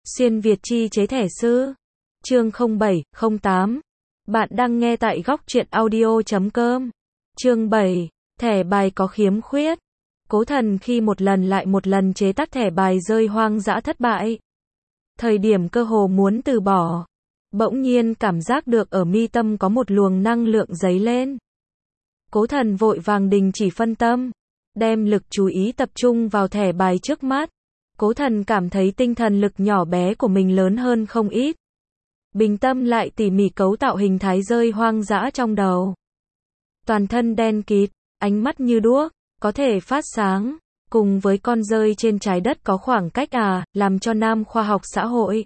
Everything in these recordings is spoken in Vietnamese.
Xuyên Việt chi chế thẻ sư. Chương 0708. Bạn đang nghe tại góc truyện audio.com. Chương 7. Thẻ bài có khiếm khuyết. Cố Thần khi một lần lại một lần chế tác thẻ bài rơi hoang dã thất bại. Thời điểm cơ hồ muốn từ bỏ, bỗng nhiên cảm giác được ở mi tâm có một luồng năng lượng dấy lên. Cố Thần vội vàng đình chỉ phân tâm, đem lực chú ý tập trung vào thẻ bài trước mắt. Cố Thần cảm thấy tinh thần lực nhỏ bé của mình lớn hơn không ít. Bình tâm lại tỉ mỉ cấu tạo hình thái rơi hoang dã trong đầu. Toàn thân đen kịt, ánh mắt như đuốc, có thể phát sáng, cùng với con rơi trên trái đất có khoảng cách làm cho nam khoa học xã hội.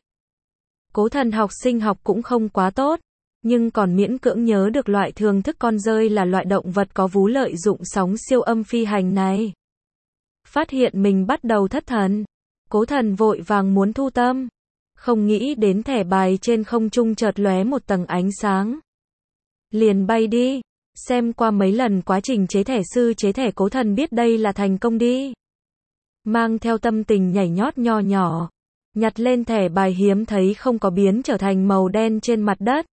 Cố Thần học sinh học cũng không quá tốt, nhưng còn miễn cưỡng nhớ được loại thường thức con rơi là loại động vật có vú lợi dụng sóng siêu âm phi hành này. Phát hiện mình bắt đầu thất thần, Cố Thần vội vàng muốn thu tâm, không nghĩ đến thẻ bài trên không trung chợt lóe một tầng ánh sáng. Liền bay đi, xem qua mấy lần quá trình chế thẻ sư chế thẻ, Cố Thần biết đây là thành công đi. Mang theo tâm tình nhảy nhót nho nhỏ, nhặt lên thẻ bài hiếm thấy không có biến trở thành màu đen trên mặt đất.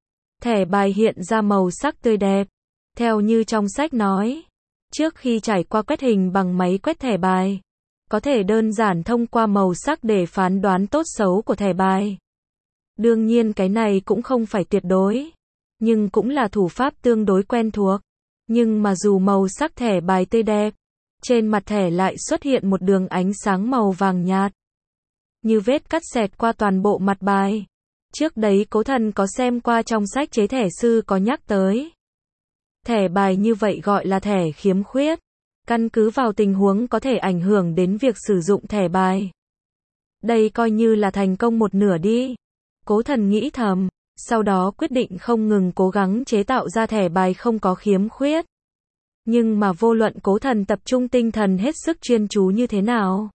Thẻ bài hiện ra màu sắc tươi đẹp, theo như trong sách nói. Trước khi trải qua quét hình bằng máy quét thẻ bài, có thể đơn giản thông qua màu sắc để phán đoán tốt xấu của thẻ bài. Đương nhiên cái này cũng không phải tuyệt đối, nhưng cũng là thủ pháp tương đối quen thuộc. Nhưng mà dù màu sắc thẻ bài tươi đẹp, trên mặt thẻ lại xuất hiện một đường ánh sáng màu vàng nhạt, như vết cắt xẹt qua toàn bộ mặt bài. Trước đấy Cố Thần có xem qua trong sách chế thẻ sư có nhắc tới. Thẻ bài như vậy gọi là thẻ khiếm khuyết, căn cứ vào tình huống có thể ảnh hưởng đến việc sử dụng thẻ bài. Đây coi như là thành công một nửa đi. Cố Thần nghĩ thầm, sau đó quyết định không ngừng cố gắng chế tạo ra thẻ bài không có khiếm khuyết. Nhưng mà vô luận Cố Thần tập trung tinh thần hết sức chuyên chú như thế nào,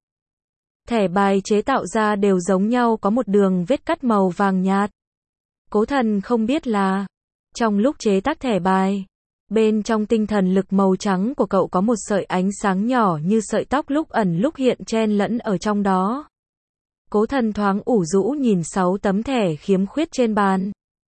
thẻ bài chế tạo ra đều giống nhau có một đường vết cắt màu vàng nhạt. Cố Thần không biết là, trong lúc chế tác thẻ bài, bên trong tinh thần lực màu trắng của cậu có một sợi ánh sáng nhỏ như sợi tóc lúc ẩn lúc hiện chen lẫn ở trong đó. Cố Thần thoáng ủ rũ nhìn 6 tấm thẻ khiếm khuyết trên bàn.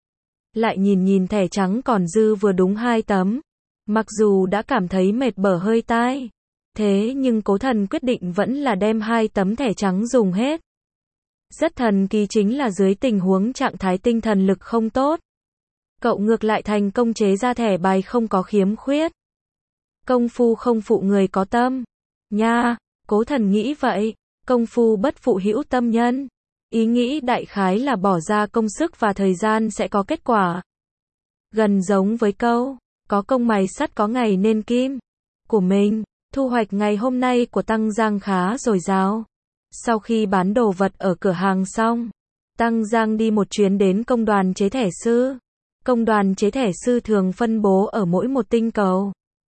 Lại nhìn thẻ trắng còn dư vừa đúng 2 tấm. Mặc dù đã cảm thấy mệt bở hơi tai, thế nhưng Cố Thần quyết định vẫn là đem 2 tấm thẻ trắng dùng hết. Rất thần kỳ chính là dưới tình huống trạng thái tinh thần lực không tốt, cậu ngược lại thành công chế ra thẻ bài không có khiếm khuyết. Công phu không phụ người có tâm. Nha, Cố Thần nghĩ vậy, công phu bất phụ hữu tâm nhân. Ý nghĩ đại khái là bỏ ra công sức và thời gian sẽ có kết quả. Gần giống với câu, có công mài sắt có ngày nên kim. Của mình, thu hoạch ngày hôm nay của Tăng Giang khá dồi dào. Sau khi bán đồ vật ở cửa hàng xong, Tăng Giang đi một chuyến đến công đoàn chế thẻ sư. Công đoàn chế thẻ sư thường phân bố ở mỗi một tinh cầu,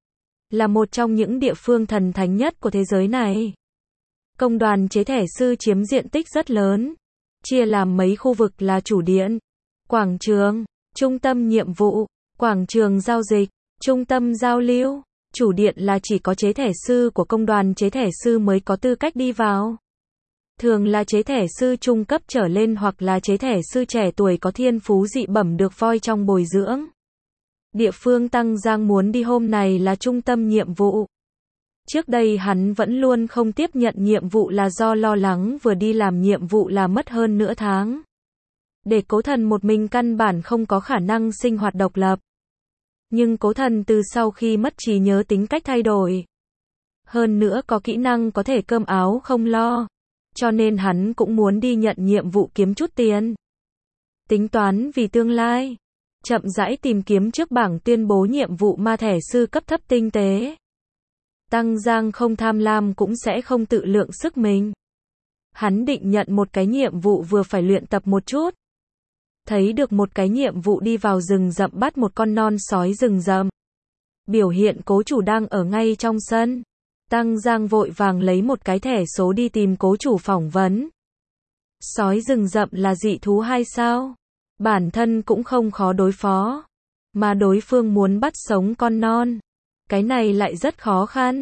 là một trong những địa phương thần thánh nhất của thế giới này. Công đoàn chế thẻ sư chiếm diện tích rất lớn, chia làm mấy khu vực là chủ điện, quảng trường, trung tâm nhiệm vụ, quảng trường giao dịch, trung tâm giao lưu. Chủ điện là chỉ có chế thẻ sư của công đoàn chế thẻ sư mới có tư cách đi vào. Thường là chế thẻ sư trung cấp trở lên hoặc là chế thẻ sư trẻ tuổi có thiên phú dị bẩm được voi trong bồi dưỡng. Địa phương Tăng Giang muốn đi hôm này là trung tâm nhiệm vụ. Trước đây hắn vẫn luôn không tiếp nhận nhiệm vụ là do lo lắng vừa đi làm nhiệm vụ là mất hơn nửa tháng. Để Cố Thần một mình căn bản không có khả năng sinh hoạt độc lập. Nhưng Cố Thần từ sau khi mất trí nhớ tính cách thay đổi. Hơn nữa có kỹ năng có thể cơm áo không lo. Cho nên hắn cũng muốn đi nhận nhiệm vụ kiếm chút tiền. Tính toán vì tương lai, chậm rãi tìm kiếm trước bảng tuyên bố nhiệm vụ ma thẻ sư cấp thấp tinh tế. Tăng Giang không tham lam cũng sẽ không tự lượng sức mình. Hắn định nhận một cái nhiệm vụ vừa phải luyện tập một chút. Thấy được một cái nhiệm vụ đi vào rừng rậm bắt một con non sói rừng rậm. Biểu hiện cố chủ đang ở ngay trong sân. Tăng Giang vội vàng lấy một cái thẻ số đi tìm cố chủ phỏng vấn. Sói rừng rậm là dị thú hay sao? Bản thân cũng không khó đối phó, mà đối phương muốn bắt sống con non, cái này lại rất khó khăn.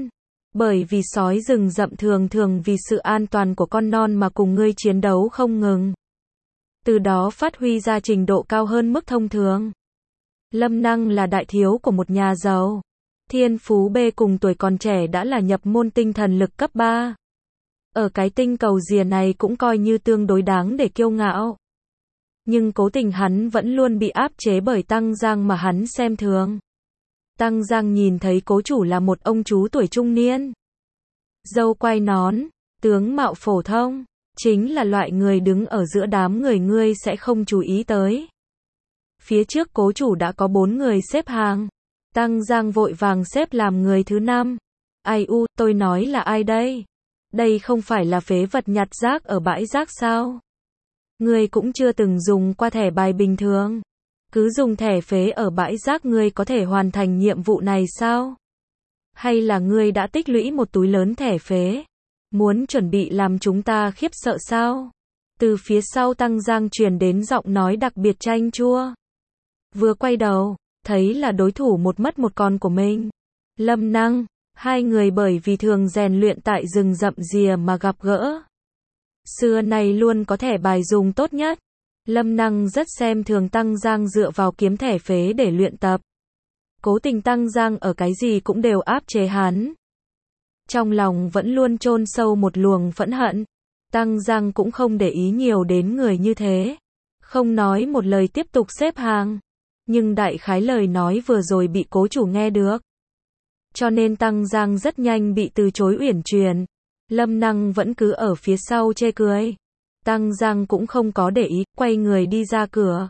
Bởi vì sói rừng rậm thường thường vì sự an toàn của con non mà cùng ngươi chiến đấu không ngừng. Từ đó phát huy ra trình độ cao hơn mức thông thường. Lâm Năng là đại thiếu của một nhà giàu. Thiên phú B cùng tuổi còn trẻ đã là nhập môn tinh thần lực cấp 3. Ở cái tinh cầu rìa này cũng coi như tương đối đáng để kiêu ngạo. Nhưng cố tình hắn vẫn luôn bị áp chế bởi Tăng Giang mà hắn xem thường. Tăng Giang nhìn thấy cố chủ là một ông chú tuổi trung niên. Râu quai nón, tướng mạo phổ thông, chính là loại người đứng ở giữa đám người ngươi sẽ không chú ý tới. Phía trước cố chủ đã có 4 người xếp hàng. Tăng Giang vội vàng xếp làm người thứ 5. Ai u, tôi nói là ai đây? Đây không phải là phế vật nhặt rác ở bãi rác sao? Ngươi cũng chưa từng dùng qua thẻ bài bình thường. Cứ dùng thẻ phế ở bãi rác ngươi có thể hoàn thành nhiệm vụ này sao? Hay là ngươi đã tích lũy một túi lớn thẻ phế? Muốn chuẩn bị làm chúng ta khiếp sợ sao? Từ phía sau Tăng Giang truyền đến giọng nói đặc biệt chanh chua. Vừa quay đầu, thấy là đối thủ một mất một con của mình. Lâm Năng, hai người bởi vì thường rèn luyện tại rừng rậm rìa mà gặp gỡ. Xưa nay luôn có thẻ bài dùng tốt nhất. Lâm Năng rất xem thường Tăng Giang dựa vào kiếm thẻ phế để luyện tập. Cố tình Tăng Giang ở cái gì cũng đều áp chế hắn. Trong lòng vẫn luôn chôn sâu một luồng phẫn hận. Tăng Giang cũng không để ý nhiều đến người như thế. Không nói một lời tiếp tục xếp hàng. Nhưng đại khái lời nói vừa rồi bị cố chủ nghe được. Cho nên Tăng Giang rất nhanh bị từ chối uyển chuyển. Lâm Năng vẫn cứ ở phía sau chê cười. Tăng Giang cũng không có để ý, quay người đi ra cửa.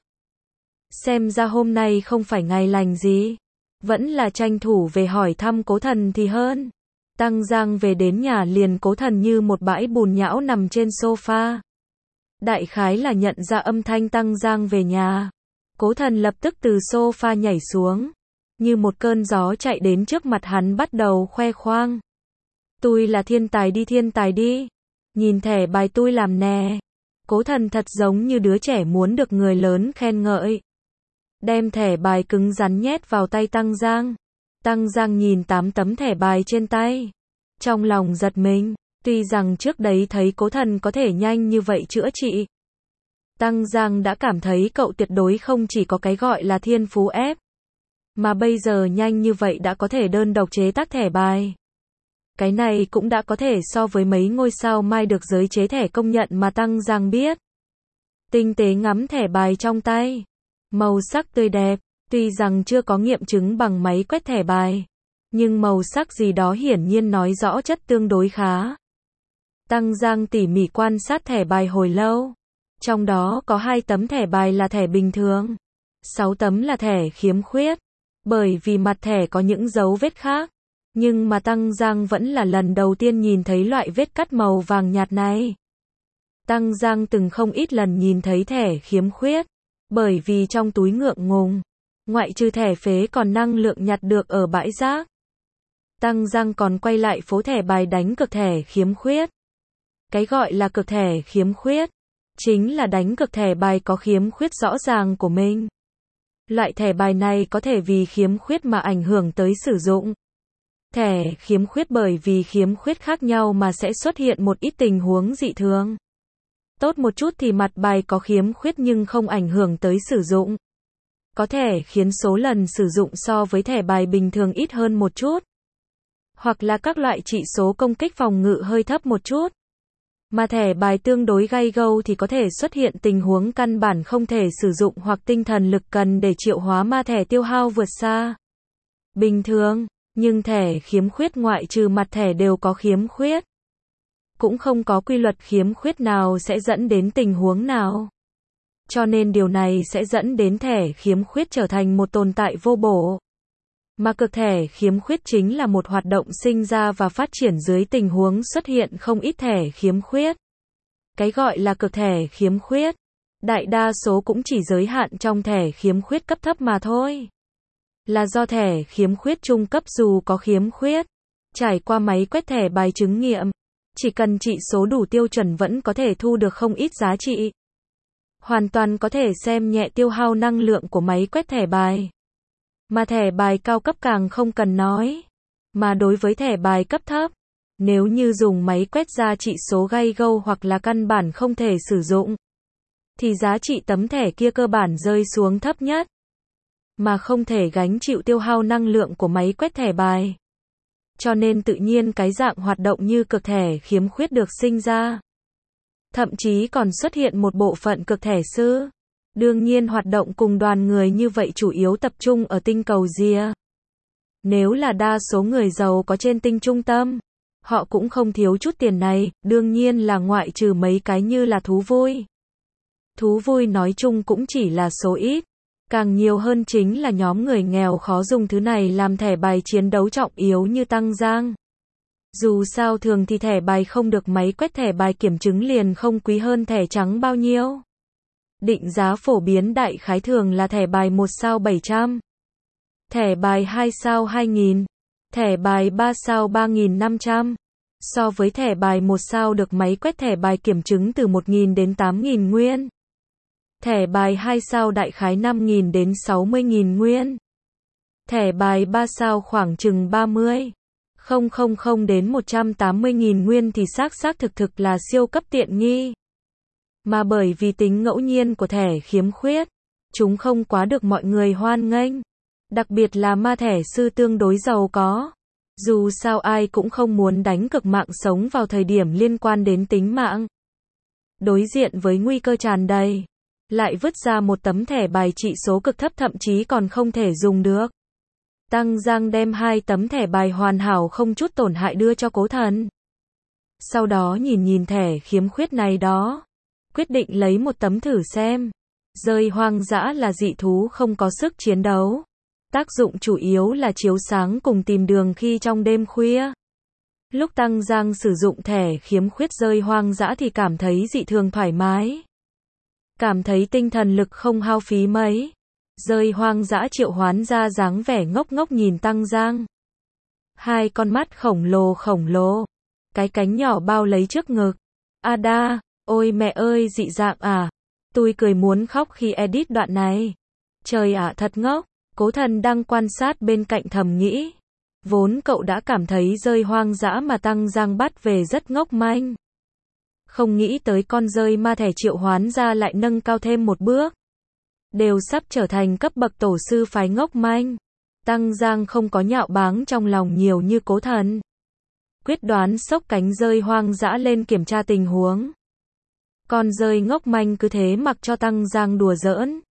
Xem ra hôm nay không phải ngày lành gì. Vẫn là tranh thủ về hỏi thăm cố thần thì hơn. Tăng Giang về đến nhà liền cố thần như một bãi bùn nhão nằm trên sofa. Đại khái là nhận ra âm thanh Tăng Giang về nhà. Cố thần lập tức từ sofa nhảy xuống. Như một cơn gió chạy đến trước mặt hắn bắt đầu khoe khoang. Tôi là thiên tài đi. Nhìn thẻ bài tôi làm nè. Cố thần thật giống như đứa trẻ muốn được người lớn khen ngợi. Đem thẻ bài cứng rắn nhét vào tay Tăng Giang. Tăng Giang nhìn 8 tấm thẻ bài trên tay. Trong lòng giật mình, tuy rằng trước đấy thấy cố thần có thể nhanh như vậy chữa trị. Tăng Giang đã cảm thấy cậu tuyệt đối không chỉ có cái gọi là thiên phú ép. Mà bây giờ nhanh như vậy đã có thể đơn độc chế tác thẻ bài. Cái này cũng đã có thể so với mấy ngôi sao mai được giới chế thẻ công nhận mà Tăng Giang biết. Tinh tế ngắm thẻ bài trong tay. Màu sắc tươi đẹp, tuy rằng chưa có nghiệm chứng bằng máy quét thẻ bài. Nhưng màu sắc gì đó hiển nhiên nói rõ chất tương đối khá. Tăng Giang tỉ mỉ quan sát thẻ bài hồi lâu. Trong đó có 2 tấm thẻ bài là thẻ bình thường. 6 tấm là thẻ khiếm khuyết. Bởi vì mặt thẻ có những dấu vết khác. Nhưng mà Tăng Giang vẫn là lần đầu tiên nhìn thấy loại vết cắt màu vàng nhạt này. Tăng Giang từng không ít lần nhìn thấy thẻ khiếm khuyết. Bởi vì trong túi ngượng ngùng, ngoại trừ thẻ phế còn năng lượng nhặt được ở bãi rác. Tăng Giang còn quay lại phố thẻ bài đánh cược thẻ khiếm khuyết. Cái gọi là cược thẻ khiếm khuyết, chính là đánh cược thẻ bài có khiếm khuyết rõ ràng của mình. Loại thẻ bài này có thể vì khiếm khuyết mà ảnh hưởng tới sử dụng. Thẻ khiếm khuyết bởi vì khiếm khuyết khác nhau mà sẽ xuất hiện một ít tình huống dị thường. Tốt một chút thì mặt bài có khiếm khuyết nhưng không ảnh hưởng tới sử dụng. Có thể khiến số lần sử dụng so với thẻ bài bình thường ít hơn một chút. Hoặc là các loại trị số công kích phòng ngự hơi thấp một chút. Mà thẻ bài tương đối gay gâu thì có thể xuất hiện tình huống căn bản không thể sử dụng hoặc tinh thần lực cần để triệu hóa ma thẻ tiêu hao vượt xa bình thường, nhưng thẻ khiếm khuyết ngoại trừ mặt thẻ đều có khiếm khuyết. Cũng không có quy luật khiếm khuyết nào sẽ dẫn đến tình huống nào. Cho nên điều này sẽ dẫn đến thẻ khiếm khuyết trở thành một tồn tại vô bổ. Mà cực thẻ khiếm khuyết chính là một hoạt động sinh ra và phát triển dưới tình huống xuất hiện không ít thẻ khiếm khuyết. Cái gọi là cực thẻ khiếm khuyết, đại đa số cũng chỉ giới hạn trong thẻ khiếm khuyết cấp thấp mà thôi. Là do thẻ khiếm khuyết trung cấp dù có khiếm khuyết, trải qua máy quét thẻ bài chứng nghiệm, chỉ cần trị số đủ tiêu chuẩn vẫn có thể thu được không ít giá trị. Hoàn toàn có thể xem nhẹ tiêu hao năng lượng của máy quét thẻ bài. Mà thẻ bài cao cấp càng không cần nói. Mà đối với thẻ bài cấp thấp, nếu như dùng máy quét ra trị số gay go hoặc là căn bản không thể sử dụng, thì giá trị tấm thẻ kia cơ bản rơi xuống thấp nhất, mà không thể gánh chịu tiêu hao năng lượng của máy quét thẻ bài. Cho nên tự nhiên cái dạng hoạt động như cực thẻ khiếm khuyết được sinh ra. Thậm chí còn xuất hiện một bộ phận cực thẻ sư. Đương nhiên hoạt động cùng đoàn người như vậy chủ yếu tập trung ở tinh cầu rìa. Nếu là đa số người giàu có trên tinh trung tâm, họ cũng không thiếu chút tiền này, đương nhiên là ngoại trừ mấy cái như là thú vui. Thú vui nói chung cũng chỉ là số ít. Càng nhiều hơn chính là nhóm người nghèo khó dùng thứ này làm thẻ bài chiến đấu trọng yếu như Tăng Giang. Dù sao thường thì thẻ bài không được máy quét thẻ bài kiểm chứng liền không quý hơn thẻ trắng bao nhiêu. Định giá phổ biến đại khái thường là thẻ bài 1 sao 700, thẻ bài 2 sao 2000, thẻ bài 3 sao 3500. So với thẻ bài 1 sao được máy quét thẻ bài kiểm chứng từ 1000 đến 8000 nguyên. Thẻ bài 2 sao đại khái 5.000 đến 60.000 nguyên. Thẻ bài 3 sao khoảng chừng 30.000 đến 180.000 nguyên thì xác thực là siêu cấp tiện nghi. Mà bởi vì tính ngẫu nhiên của thẻ khiếm khuyết, chúng không quá được mọi người hoan nghênh. Đặc biệt là ma thẻ sư tương đối giàu có. Dù sao ai cũng không muốn đánh cược mạng sống vào thời điểm liên quan đến tính mạng. Đối diện với nguy cơ tràn đầy, lại vứt ra một tấm thẻ bài trị số cực thấp thậm chí còn không thể dùng được. Tăng Giang đem 2 tấm thẻ bài hoàn hảo không chút tổn hại đưa cho Cố Thần. Sau đó nhìn thẻ khiếm khuyết này đó, quyết định lấy một tấm thử xem. Rơi hoang dã là dị thú không có sức chiến đấu. Tác dụng chủ yếu là chiếu sáng cùng tìm đường khi trong đêm khuya. Lúc Tăng Giang sử dụng thẻ khiếm khuyết rơi hoang dã thì cảm thấy dị thường thoải mái. Cảm thấy tinh thần lực không hao phí mấy. Rơi hoang dã triệu hoán ra dáng vẻ ngốc ngốc nhìn Tăng Giang. 2 con mắt khổng lồ. Cái cánh nhỏ bao lấy trước ngực. Ada, ôi mẹ ơi dị dạng à. Tôi cười muốn khóc khi edit đoạn này. Trời ạ thật ngốc. Cố Thần đang quan sát bên cạnh thầm nghĩ. Vốn cậu đã cảm thấy rơi hoang dã mà Tăng Giang bắt về rất ngốc manh. Không nghĩ tới con rơi ma thẻ triệu hoán ra lại nâng cao thêm một bước. Đều sắp trở thành cấp bậc tổ sư phái ngốc manh. Tăng Giang không có nhạo báng trong lòng nhiều như Cố Thần. Quyết đoán xốc cánh rơi hoang dã lên kiểm tra tình huống. Con rơi ngốc manh cứ thế mặc cho Tăng Giang đùa giỡn.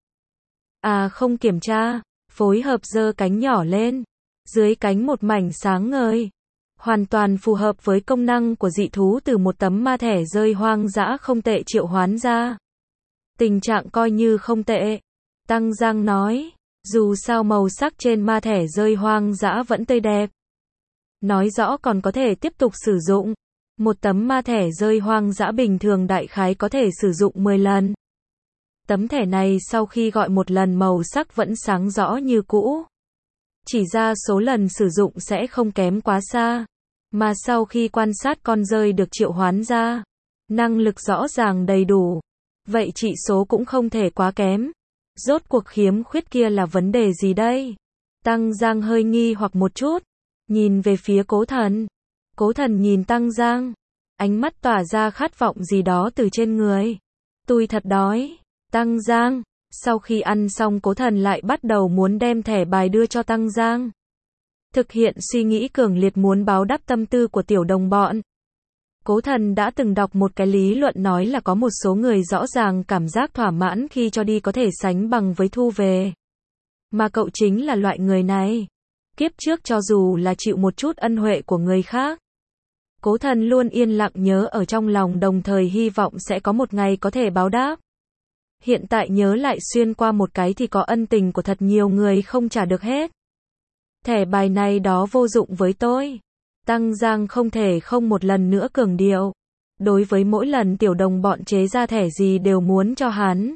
À không kiểm tra, phối hợp giơ cánh nhỏ lên. Dưới cánh một mảnh sáng ngời. Hoàn toàn phù hợp với công năng của dị thú từ một tấm ma thẻ rơi hoang dã không tệ triệu hoán ra. Tình trạng coi như không tệ. Tăng Giang nói, dù sao màu sắc trên ma thẻ rơi hoang dã vẫn tươi đẹp. Nói rõ còn có thể tiếp tục sử dụng. Một tấm ma thẻ rơi hoang dã bình thường đại khái có thể sử dụng 10 lần. Tấm thẻ này sau khi gọi một lần màu sắc vẫn sáng rõ như cũ. Chỉ ra số lần sử dụng sẽ không kém quá xa. Mà sau khi quan sát con rơi được triệu hoán ra, năng lực rõ ràng đầy đủ. Vậy trị số cũng không thể quá kém. Rốt cuộc khiếm khuyết kia là vấn đề gì đây? Tăng Giang hơi nghi hoặc một chút. Nhìn về phía Cố Thần. Cố Thần nhìn Tăng Giang. Ánh mắt tỏa ra khát vọng gì đó từ trên người. Tôi thật đói. Tăng Giang. Sau khi ăn xong Cố Thần lại bắt đầu muốn đem thẻ bài đưa cho Tăng Giang. Thực hiện suy nghĩ cường liệt muốn báo đáp tâm tư của tiểu đồng bọn. Cố Thần đã từng đọc một cái lý luận nói là có một số người rõ ràng cảm giác thỏa mãn khi cho đi có thể sánh bằng với thu về. Mà cậu chính là loại người này. Kiếp trước cho dù là chịu một chút ân huệ của người khác, Cố Thần luôn yên lặng nhớ ở trong lòng đồng thời hy vọng sẽ có một ngày có thể báo đáp. Hiện tại nhớ lại xuyên qua một cái thì có ân tình của thật nhiều người không trả được hết. Thẻ bài này đó vô dụng với tôi. Tăng Giang không thể không một lần nữa cường điệu. Đối với mỗi lần tiểu đồng bọn chế ra thẻ gì đều muốn cho hắn.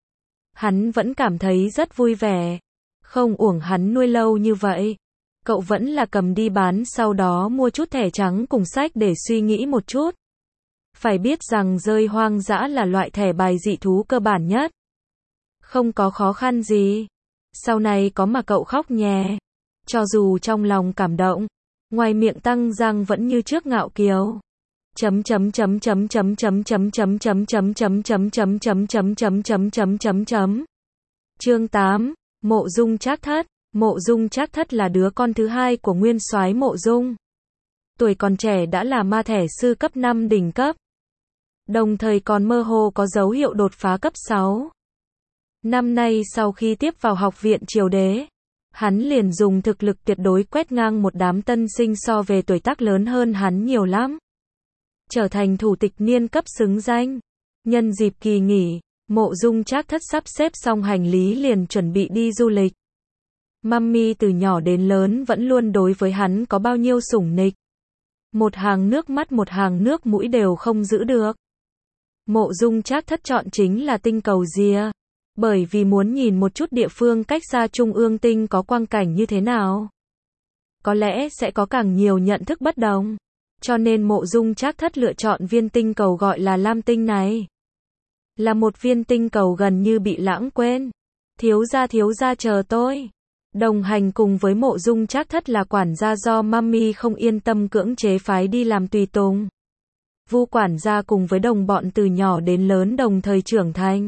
Hắn vẫn cảm thấy rất vui vẻ. Không uổng hắn nuôi lâu như vậy. Cậu vẫn là cầm đi bán sau đó mua chút thẻ trắng cùng sách để suy nghĩ một chút. Phải biết rằng rơi hoang dã là loại thẻ bài dị thú cơ bản nhất. Không có khó khăn gì. Sau này có mà cậu khóc nhè. Cho dù trong lòng cảm động, Ngoài miệng tăng răng vẫn như trước ngạo kiều. Chấm chấm chấm chấm chấm chấm chấm chấm chấm chấm chấm chấm chấm chấm chấm chấm chấm chấm chấm chấm. Chương 8, Mộ Dung Trác Thất. Mộ Dung Trác Thất là đứa con thứ hai của nguyên soái Mộ Dung. Tuổi còn trẻ đã là ma thể sư cấp 5 đỉnh cấp. Đồng thời còn mơ hồ có dấu hiệu đột phá cấp 6. Năm nay sau khi tiếp vào học viện Triều Đế, hắn liền dùng thực lực tuyệt đối quét ngang một đám tân sinh so về tuổi tác lớn hơn hắn nhiều lắm. Trở thành thủ tịch niên cấp xứng danh. Nhân dịp kỳ nghỉ, Mộ Dung Trác Thất sắp xếp xong hành lý liền chuẩn bị đi du lịch. Mummy từ nhỏ đến lớn vẫn luôn đối với hắn có bao nhiêu sủng nịch. Một hàng nước mắt một hàng nước mũi đều không giữ được. Mộ Dung Trác Thất chọn chính là tinh cầu Rìa. Bởi vì muốn nhìn một chút địa phương cách xa Trung ương tinh có quang cảnh như thế nào. Có lẽ sẽ có càng nhiều nhận thức bất đồng. Cho nên Mộ Dung Trác Thất lựa chọn viên tinh cầu gọi là Lam Tinh này. Là một viên tinh cầu gần như bị lãng quên. Thiếu gia chờ tôi. Đồng hành cùng với Mộ Dung Trác Thất là quản gia do Mummy không yên tâm cưỡng chế phái đi làm tùy tùng. Vu quản gia cùng với đồng bọn từ nhỏ đến lớn đồng thời trưởng thành.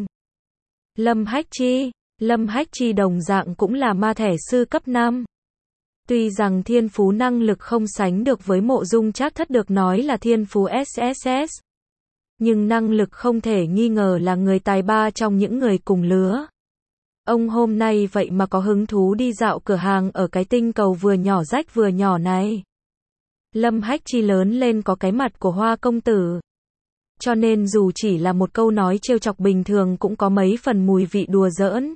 Lâm Hách Chi đồng dạng cũng là ma thể sư cấp 5. Tuy rằng thiên phú năng lực không sánh được với Mộ Dung Trác Thất được nói là thiên phú SSS. Nhưng năng lực không thể nghi ngờ là người tài ba trong những người cùng lứa. Ông hôm nay vậy mà có hứng thú đi dạo cửa hàng ở cái tinh cầu vừa nhỏ rách vừa nhỏ này. Lâm Hách Chi lớn lên có cái mặt của Hoa công tử. Cho nên dù chỉ là một câu nói trêu chọc bình thường cũng có mấy phần mùi vị đùa giỡn.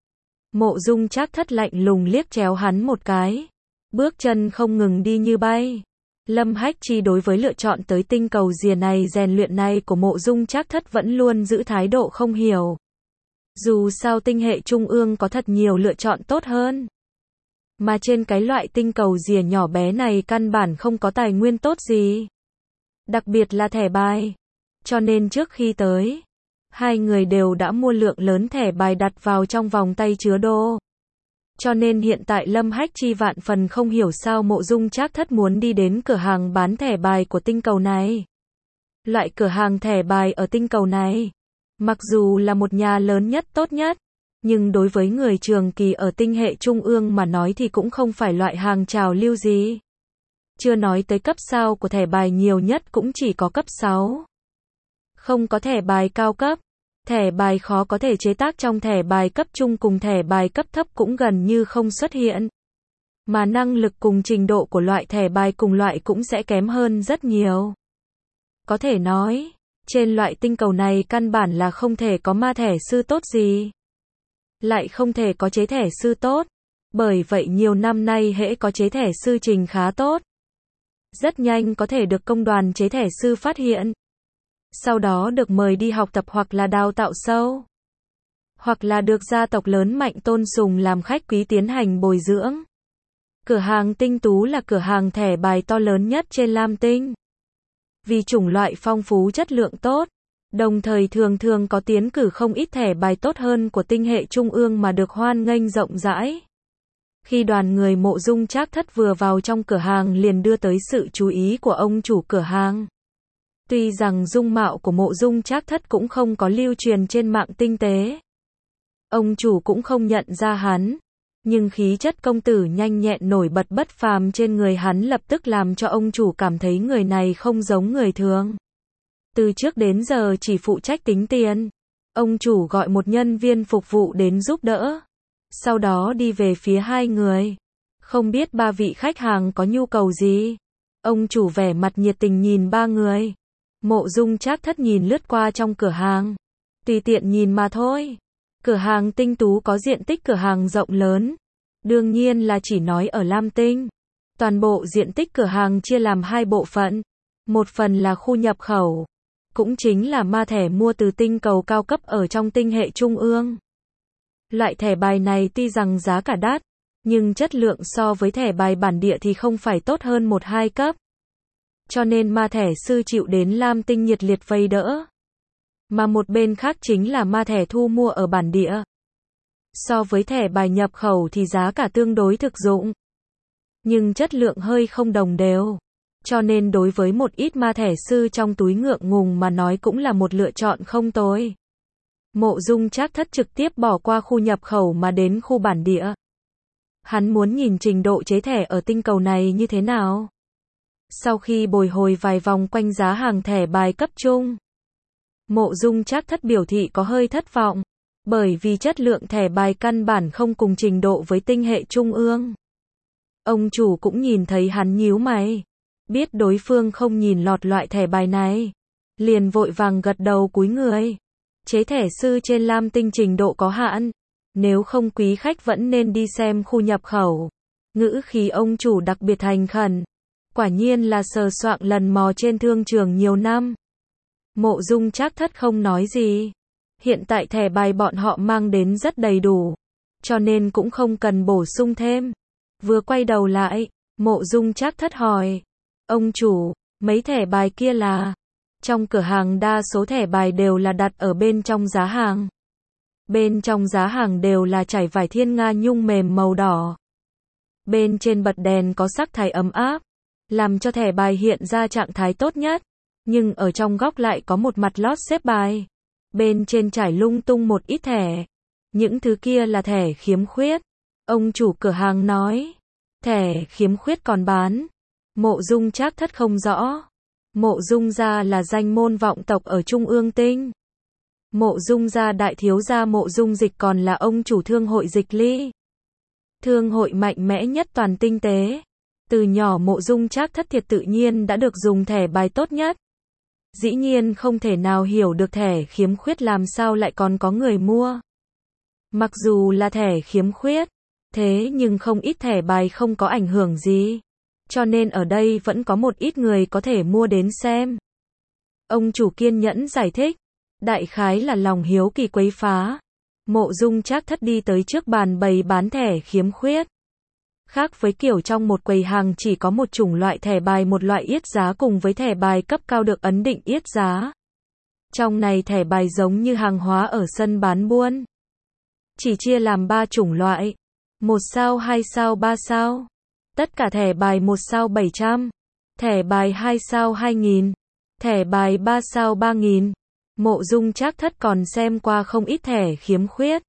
Mộ Dung Trác Thất lạnh lùng liếc chéo hắn một cái. Bước chân không ngừng đi như bay. Lâm Hách Chi đối với lựa chọn tới tinh cầu Rìa này rèn luyện này của Mộ Dung Trác Thất vẫn luôn giữ thái độ không hiểu. Dù sao tinh hệ trung ương có thật nhiều lựa chọn tốt hơn. Mà trên cái loại tinh cầu Rìa nhỏ bé này căn bản không có tài nguyên tốt gì. Đặc biệt là thẻ bài. Cho nên trước khi tới, hai người đều đã mua lượng lớn thẻ bài đặt vào trong vòng tay chứa đồ. Cho nên hiện tại Lâm Hách Chi vạn phần không hiểu sao Mộ Dung Trác Thất muốn đi đến cửa hàng bán thẻ bài của tinh cầu này. Loại cửa hàng thẻ bài ở tinh cầu này, mặc dù là một nhà lớn nhất tốt nhất, nhưng đối với người trường kỳ ở tinh hệ trung ương mà nói thì cũng không phải loại hàng trào lưu gì. Chưa nói tới cấp sao của thẻ bài nhiều nhất cũng chỉ có cấp 6. Không có thẻ bài cao cấp. Thẻ bài khó có thể chế tác trong thẻ bài cấp trung cùng thẻ bài cấp thấp cũng gần như không xuất hiện. Mà năng lực cùng trình độ của loại thẻ bài cùng loại cũng sẽ kém hơn rất nhiều. Có thể nói, trên loại tinh cầu này căn bản là không thể có ma thẻ sư tốt gì. Lại không thể có chế thẻ sư tốt. Bởi vậy nhiều năm nay hễ có chế thẻ sư trình khá tốt. Rất nhanh có thể được công đoàn chế thẻ sư phát hiện. Sau đó được mời đi học tập hoặc là đào tạo sâu. Hoặc là được gia tộc lớn mạnh tôn sùng làm khách quý tiến hành bồi dưỡng. Cửa hàng Tinh Tú là cửa hàng thẻ bài to lớn nhất trên Lam Tinh. Vì chủng loại phong phú chất lượng tốt, đồng thời thường thường có tiến cử không ít thẻ bài tốt hơn của tinh hệ trung ương mà được hoan nghênh rộng rãi. Khi đoàn người Mộ Dung Trác Thất vừa vào trong cửa hàng liền đưa tới sự chú ý của ông chủ cửa hàng. Tuy rằng dung mạo của Mộ Dung Trác Thất cũng không có lưu truyền trên mạng tinh tế. Ông chủ cũng không nhận ra hắn. Nhưng khí chất công tử nhanh nhẹn nổi bật bất phàm trên người hắn lập tức làm cho ông chủ cảm thấy người này không giống người thường. Từ trước đến giờ chỉ phụ trách tính tiền. Ông chủ gọi một nhân viên phục vụ đến giúp đỡ. Sau đó đi về phía hai người. Không biết ba vị khách hàng có nhu cầu gì. Ông chủ vẻ mặt nhiệt tình nhìn ba người. Mộ Dung Trác Thất nhìn lướt qua trong cửa hàng. Tùy tiện nhìn mà thôi. Cửa hàng Tinh Tú có diện tích cửa hàng rộng lớn. Đương nhiên là chỉ nói ở Lam Tinh. Toàn bộ diện tích cửa hàng chia làm hai bộ phận. Một phần là khu nhập khẩu. Cũng chính là ma thẻ mua từ tinh cầu cao cấp ở trong tinh hệ trung ương. Loại thẻ bài này tuy rằng giá cả đắt, nhưng chất lượng so với thẻ bài bản địa thì không phải tốt hơn 1-2 cấp. Cho nên ma thẻ sư chịu đến Lam Tinh nhiệt liệt vây đỡ. Mà một bên khác chính là ma thẻ thu mua ở bản địa. So với thẻ bài nhập khẩu thì giá cả tương đối thực dụng. nhưng chất lượng hơi không đồng đều. Cho nên đối với một ít ma thẻ sư trong túi ngượng ngùng mà nói cũng là một lựa chọn không tồi. Mộ Dung Trác Thất trực tiếp bỏ qua khu nhập khẩu mà đến khu bản địa. Hắn muốn nhìn trình độ chế thẻ ở tinh cầu này như thế nào. Sau khi bồi hồi vài vòng quanh giá hàng thẻ bài cấp trung, Mộ Dung Trác Thất biểu thị có hơi thất vọng, bởi vì chất lượng thẻ bài căn bản không cùng trình độ với tinh hệ trung ương. Ông chủ cũng nhìn thấy hắn nhíu mày, biết đối phương không nhìn lọt loại thẻ bài này, liền vội vàng gật đầu cúi người. Chế thẻ sư trên Lam Tinh trình độ có hạn, nếu không quý khách vẫn nên đi xem khu nhập khẩu. Ngữ khí ông chủ đặc biệt thành khẩn, quả nhiên là sờ soạng lần mò trên thương trường nhiều năm. Mộ Dung Trác Thất không nói gì. Hiện tại thẻ bài bọn họ mang đến rất đầy đủ, cho nên cũng không cần bổ sung thêm. Vừa quay đầu lại, Mộ Dung Trác Thất hỏi, ông chủ, mấy thẻ bài kia là? Trong cửa hàng đa số thẻ bài đều là đặt ở bên trong giá hàng. Bên trong giá hàng đều là trải vải thiên nga nhung mềm màu đỏ. Bên trên bật đèn có sắc thái ấm áp, làm cho thẻ bài hiện ra trạng thái tốt nhất. Nhưng ở trong góc lại có một mặt lót xếp bài. Bên trên trải lung tung một ít thẻ. Những thứ kia là thẻ khiếm khuyết. Ông chủ cửa hàng nói. Thẻ khiếm khuyết còn bán. Mộ Dung Trác Thất không rõ. Mộ Dung gia là danh môn vọng tộc ở Trung ương Tinh. Mộ Dung gia đại thiếu gia Mộ Dung Dịch còn là ông chủ thương hội Dịch Ly. Thương hội mạnh mẽ nhất toàn tinh tế. Từ nhỏ Mộ Dung Trác Thất thiệt tự nhiên đã được dùng thẻ bài tốt nhất. Dĩ nhiên không thể nào hiểu được thẻ khiếm khuyết làm sao lại còn có người mua. Mặc dù là thẻ khiếm khuyết, thế nhưng không ít thẻ bài không có ảnh hưởng gì. Cho nên ở đây vẫn có một ít người có thể mua đến xem. Ông chủ kiên nhẫn giải thích. Đại khái là lòng hiếu kỳ quấy phá. Mộ Dung Trác Thất đi tới trước bàn bày bán thẻ khiếm khuyết. Khác với kiểu trong một quầy hàng chỉ có một chủng loại thẻ bài một loại yết giá cùng với thẻ bài cấp cao được ấn định yết giá. Trong này thẻ bài giống như hàng hóa ở sân bán buôn. Chỉ chia làm 3 chủng loại. 1 sao, 2 sao, 3 sao. Tất cả thẻ bài 1 sao 700. Thẻ bài 2 sao 2000. Thẻ bài 3 sao 3000. Mộ Dung Trác Thất còn xem qua không ít thẻ khiếm khuyết.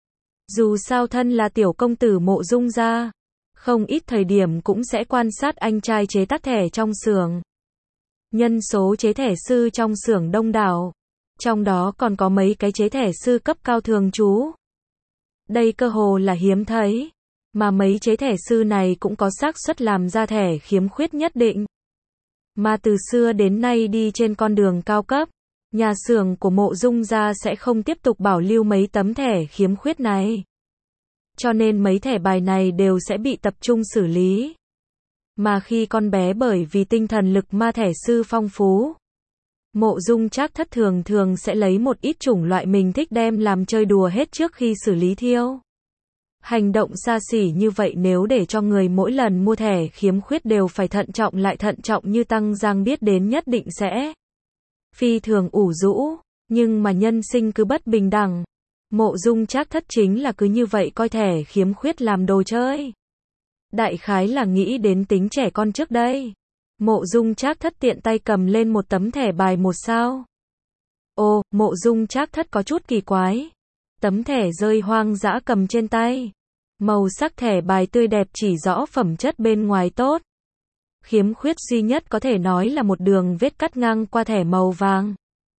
Dù sao thân là tiểu công tử Mộ Dung gia, không ít thời điểm cũng sẽ quan sát anh trai chế tác thẻ trong xưởng. Nhân số chế thẻ sư trong xưởng đông đảo, trong đó còn có mấy cái chế thẻ sư cấp cao thường trú. Đây cơ hồ là hiếm thấy, mà mấy chế thẻ sư này cũng có xác suất làm ra thẻ khiếm khuyết nhất định. Mà từ xưa đến nay đi trên con đường cao cấp, nhà xưởng của Mộ Dung gia sẽ không tiếp tục bảo lưu mấy tấm thẻ khiếm khuyết này. Cho nên mấy thẻ bài này đều sẽ bị tập trung xử lý. Mà khi con bé bởi vì tinh thần lực ma thẻ sư phong phú, Mộ Dung Trác Thất thường sẽ lấy một ít chủng loại mình thích đem làm chơi đùa hết trước khi xử lý thiêu. Hành động xa xỉ như vậy nếu để cho người mỗi lần mua thẻ khiếm khuyết đều phải thận trọng lại thận trọng như Tăng Giang biết đến nhất định sẽ phi thường ủ rũ, nhưng mà nhân sinh cứ bất bình đẳng. Mộ Dung Trác Thất chính là cứ như vậy coi thẻ khiếm khuyết làm đồ chơi. Đại khái là nghĩ đến tính trẻ con trước đây. Mộ Dung Trác Thất tiện tay cầm lên một tấm thẻ bài 1 sao. Ồ, Mộ Dung Trác Thất có chút kỳ quái. Tấm thẻ rơi hoang dã cầm trên tay. Màu sắc thẻ bài tươi đẹp chỉ rõ phẩm chất bên ngoài tốt. Khiếm khuyết duy nhất có thể nói là một đường vết cắt ngang qua thẻ màu vàng.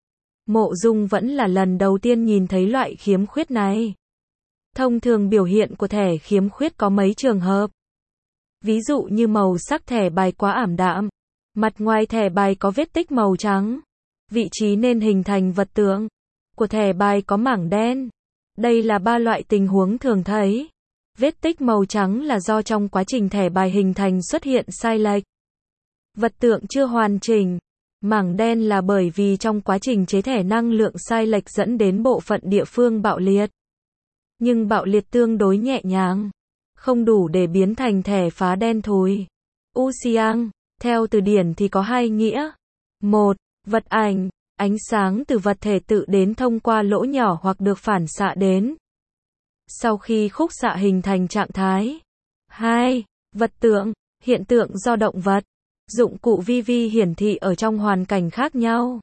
Mộ Dung vẫn là lần đầu tiên nhìn thấy loại khiếm khuyết này. Thông thường biểu hiện của thẻ khiếm khuyết có mấy trường hợp. Ví dụ như màu sắc thẻ bài quá ảm đạm, mặt ngoài thẻ bài có vết tích màu trắng, vị trí nên hình thành vật tượng của thẻ bài có mảng đen. Đây là 3 loại tình huống thường thấy. Vết tích màu trắng là do trong quá trình thẻ bài hình thành xuất hiện sai lệch. Vật tượng chưa hoàn chỉnh. Mảng đen là bởi vì trong quá trình chế thẻ năng lượng sai lệch dẫn đến bộ phận địa phương bạo liệt. Nhưng bạo liệt tương đối nhẹ nhàng, không đủ để biến thành thẻ phá đen thùi. U Xiang, theo từ điển thì có 2 nghĩa. 1. Vật ảnh, ánh sáng từ vật thể tự đến thông qua lỗ nhỏ hoặc được phản xạ đến. Sau khi khúc xạ hình thành trạng thái. 2. Vật tượng, hiện tượng do động vật, dụng cụ vi vi hiển thị ở trong hoàn cảnh khác nhau.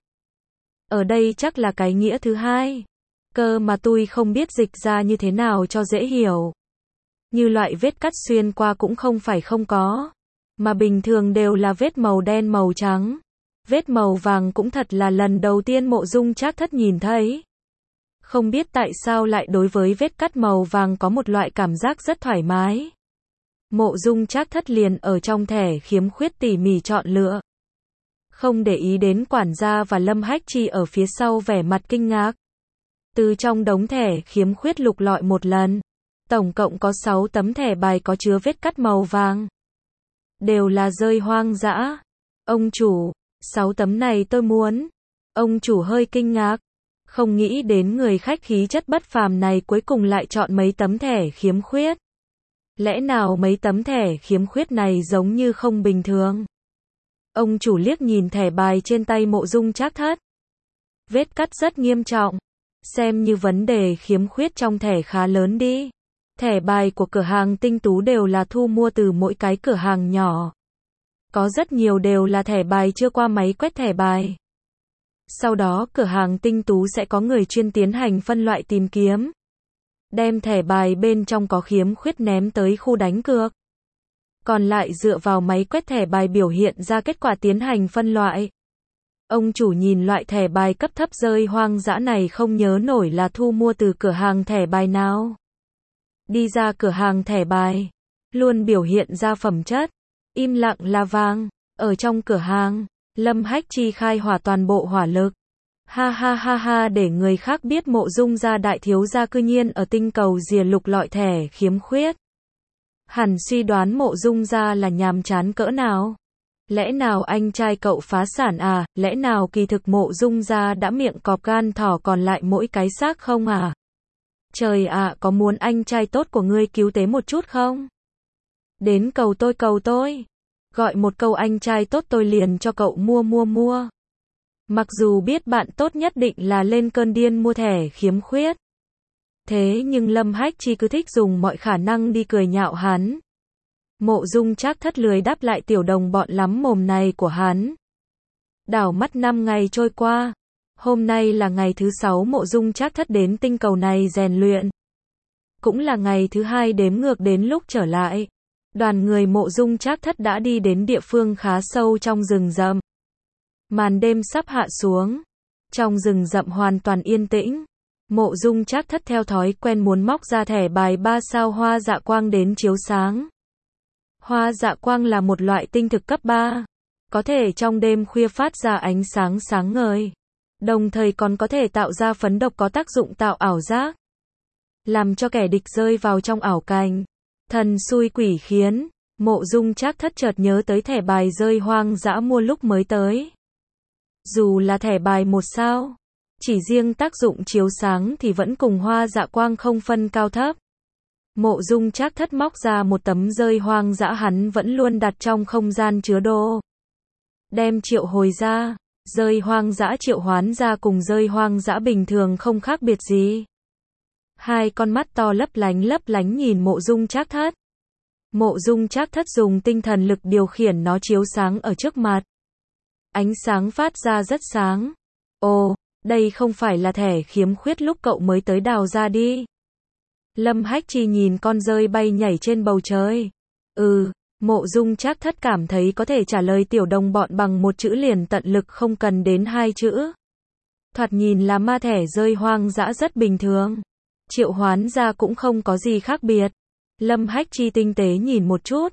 Ở đây chắc là cái nghĩa thứ hai. Cơ mà tôi không biết dịch ra như thế nào cho dễ hiểu. Như loại vết cắt xuyên qua cũng không phải không có, mà bình thường đều là vết màu đen màu trắng. Vết màu vàng cũng thật là lần đầu tiên Mộ Dung Trác Thất nhìn thấy. Không biết tại sao lại đối với vết cắt màu vàng có một loại cảm giác rất thoải mái. Mộ Dung Trác Thất liền ở trong thẻ khiếm khuyết tỉ mỉ chọn lựa. Không để ý đến quản gia và Lâm Hách Chi ở phía sau vẻ mặt kinh ngạc. Từ trong đống thẻ khiếm khuyết lục lọi một lần. Tổng cộng có 6 tấm thẻ bài có chứa vết cắt màu vàng. Đều là rơi hoang dã. Ông chủ, 6 tấm này tôi muốn. Ông chủ hơi kinh ngạc. Không nghĩ đến người khách khí chất bất phàm này cuối cùng lại chọn mấy tấm thẻ khiếm khuyết. Lẽ nào mấy tấm thẻ khiếm khuyết này giống như không bình thường? Ông chủ liếc nhìn thẻ bài trên tay Mộ Dung Trác Thất. Vết cắt rất nghiêm trọng. Xem như vấn đề khiếm khuyết trong thẻ khá lớn đi. Thẻ bài của cửa hàng Tinh Tú đều là thu mua từ mỗi cái cửa hàng nhỏ. Có rất nhiều đều là thẻ bài chưa qua máy quét thẻ bài. Sau đó cửa hàng Tinh Tú sẽ có người chuyên tiến hành phân loại tìm kiếm. Đem thẻ bài bên trong có khiếm khuyết ném tới khu đánh cược. Còn lại dựa vào máy quét thẻ bài biểu hiện ra kết quả tiến hành phân loại. Ông chủ nhìn loại thẻ bài cấp thấp rơi hoang dã này không nhớ nổi là thu mua từ cửa hàng thẻ bài nào. Đi ra cửa hàng thẻ bài, luôn biểu hiện ra phẩm chất, im lặng là vàng. Ở trong cửa hàng, Lâm Hách Chi khai hỏa toàn bộ hỏa lực. Ha ha ha ha, để người khác biết Mộ Dung gia đại thiếu gia cư nhiên ở tinh cầu rìa lục lọi thẻ khiếm khuyết. Hẳn suy đoán Mộ Dung gia là nhàm chán cỡ nào. Lẽ nào anh trai cậu phá sản à, lẽ nào kỳ thực Mộ Dung gia đã miệng cọp gan thỏ còn lại mỗi cái xác không à? Trời ạ, có muốn anh trai tốt của ngươi cứu tế một chút không? Đến cầu tôi. Gọi một câu anh trai tốt tôi liền cho cậu mua. Mặc dù biết bạn tốt nhất định là lên cơn điên mua thẻ khiếm khuyết. Thế nhưng Lâm Hách Chi cứ thích dùng mọi khả năng đi cười nhạo hắn. Mộ Dung Trác Thất lười đáp lại tiểu đồng bọn lắm mồm này của hắn. Đảo mắt 5 ngày trôi qua. Hôm nay là ngày thứ 6 Mộ Dung Trác Thất đến tinh cầu này rèn luyện. Cũng là ngày thứ 2 đếm ngược đến lúc trở lại. Đoàn người Mộ Dung Trác Thất đã đi đến địa phương khá sâu trong rừng rậm. Màn đêm sắp hạ xuống. Trong rừng rậm hoàn toàn yên tĩnh. Mộ Dung Trác Thất theo thói quen muốn móc ra thẻ bài 3 sao hoa dạ quang đến chiếu sáng. Hoa dạ quang là một loại tinh thực cấp 3. Có thể trong đêm khuya phát ra ánh sáng sáng ngời. Đồng thời còn có thể tạo ra phấn độc có tác dụng tạo ảo giác. Làm cho kẻ địch rơi vào trong ảo cảnh. Thần xui quỷ khiến. Mộ Dung Trác Thất chợt nhớ tới thẻ bài rơi hoang dã mua lúc mới tới. Dù là thẻ bài 1 sao, chỉ riêng tác dụng chiếu sáng thì vẫn cùng hoa dạ quang không phân cao thấp. Mộ Dung Trác Thất móc ra một tấm rơi hoang dã hắn vẫn luôn đặt trong không gian chứa đồ. Đem triệu hồi ra, rơi hoang dã triệu hoán ra cùng rơi hoang dã bình thường không khác biệt gì. Hai con mắt to lấp lánh nhìn Mộ Dung Trác Thất. Mộ Dung Trác Thất dùng tinh thần lực điều khiển nó chiếu sáng ở trước mặt. Ánh sáng phát ra rất sáng. Ồ, đây không phải là thẻ khiếm khuyết lúc cậu mới tới đào ra đi. Lâm Hách Chi nhìn con dơi bay nhảy trên bầu trời. Mộ Dung Trác Thất cảm thấy có thể trả lời tiểu đồng bọn bằng một chữ liền tận lực không cần đến 2 chữ. Thoạt nhìn là ma thẻ rơi hoang dã rất bình thường. Triệu hoán ra cũng không có gì khác biệt. Lâm Hách Chi tinh tế nhìn một chút.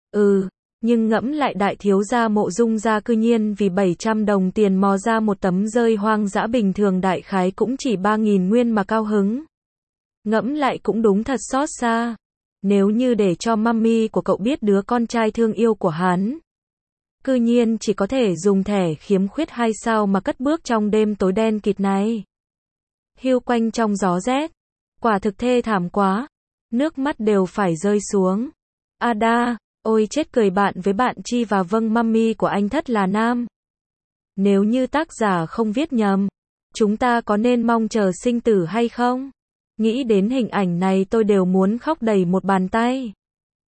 Nhưng ngẫm lại đại thiếu gia Mộ Dung gia cư nhiên vì 700 đồng tiền mò ra một tấm rơi hoang dã bình thường đại khái cũng chỉ 3.000 nguyên mà cao hứng. Ngẫm lại cũng đúng thật xót xa. Nếu như để cho mummy của cậu biết đứa con trai thương yêu của hắn, cư nhiên chỉ có thể dùng thẻ khiếm khuyết 2 sao mà cất bước trong đêm tối đen kịt này. Hiu quanh trong gió rét. Quả thực thê thảm quá. Nước mắt đều phải rơi xuống. Ada, ôi chết cười bạn với bạn Chi và vâng mummy của anh Thất là nam. Nếu như tác giả không viết nhầm, chúng ta có nên mong chờ sinh tử hay không? Nghĩ đến hình ảnh này tôi đều muốn khóc đầy một bàn tay.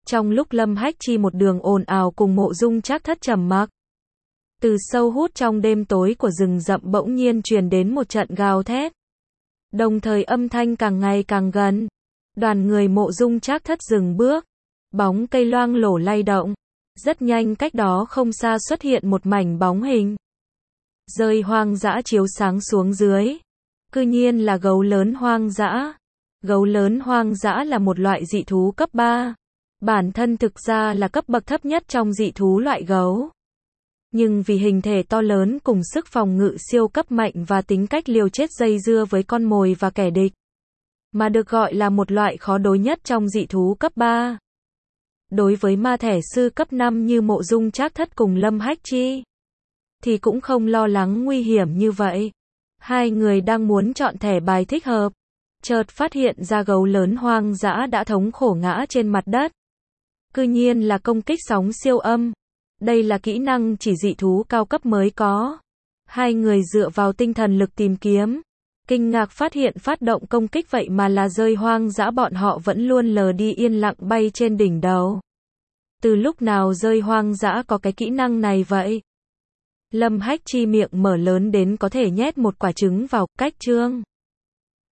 Trong lúc Lâm Hách Chi một đường ồn ào cùng Mộ Dung Trác Thất trầm mặc, từ sâu hút trong đêm tối của rừng rậm bỗng nhiên truyền đến một trận gào thét. Đồng thời âm thanh càng ngày càng gần. Đoàn người Mộ Dung Trác Thất dừng bước. Bóng cây loang lổ lay động. Rất nhanh cách đó không xa xuất hiện một mảnh bóng hình. Rơi hoang dã chiếu sáng xuống dưới. Cư nhiên là gấu lớn hoang dã. Gấu lớn hoang dã là một loại dị thú cấp 3. Bản thân thực ra là cấp bậc thấp nhất trong dị thú loại gấu. Nhưng vì hình thể to lớn cùng sức phòng ngự siêu cấp mạnh và tính cách liều chết dây dưa với con mồi và kẻ địch, mà được gọi là một loại khó đối nhất trong dị thú cấp 3. Đối với ma thể sư cấp 5 như Mộ Dung Trác Thất cùng Lâm Hách Chi, thì cũng không lo lắng nguy hiểm như vậy. Hai người đang muốn chọn thẻ bài thích hợp, chợt phát hiện ra gấu lớn hoang dã đã thống khổ ngã trên mặt đất. Cư nhiên là công kích sóng siêu âm. Đây là kỹ năng chỉ dị thú cao cấp mới có. Hai người dựa vào tinh thần lực tìm kiếm, kinh ngạc phát hiện phát động công kích vậy mà là rơi hoang dã bọn họ vẫn luôn lờ đi yên lặng bay trên đỉnh đầu. Từ lúc nào rơi hoang dã có cái kỹ năng này vậy? Lâm Hách Chi miệng mở lớn đến có thể nhét một quả trứng vào, cách chương.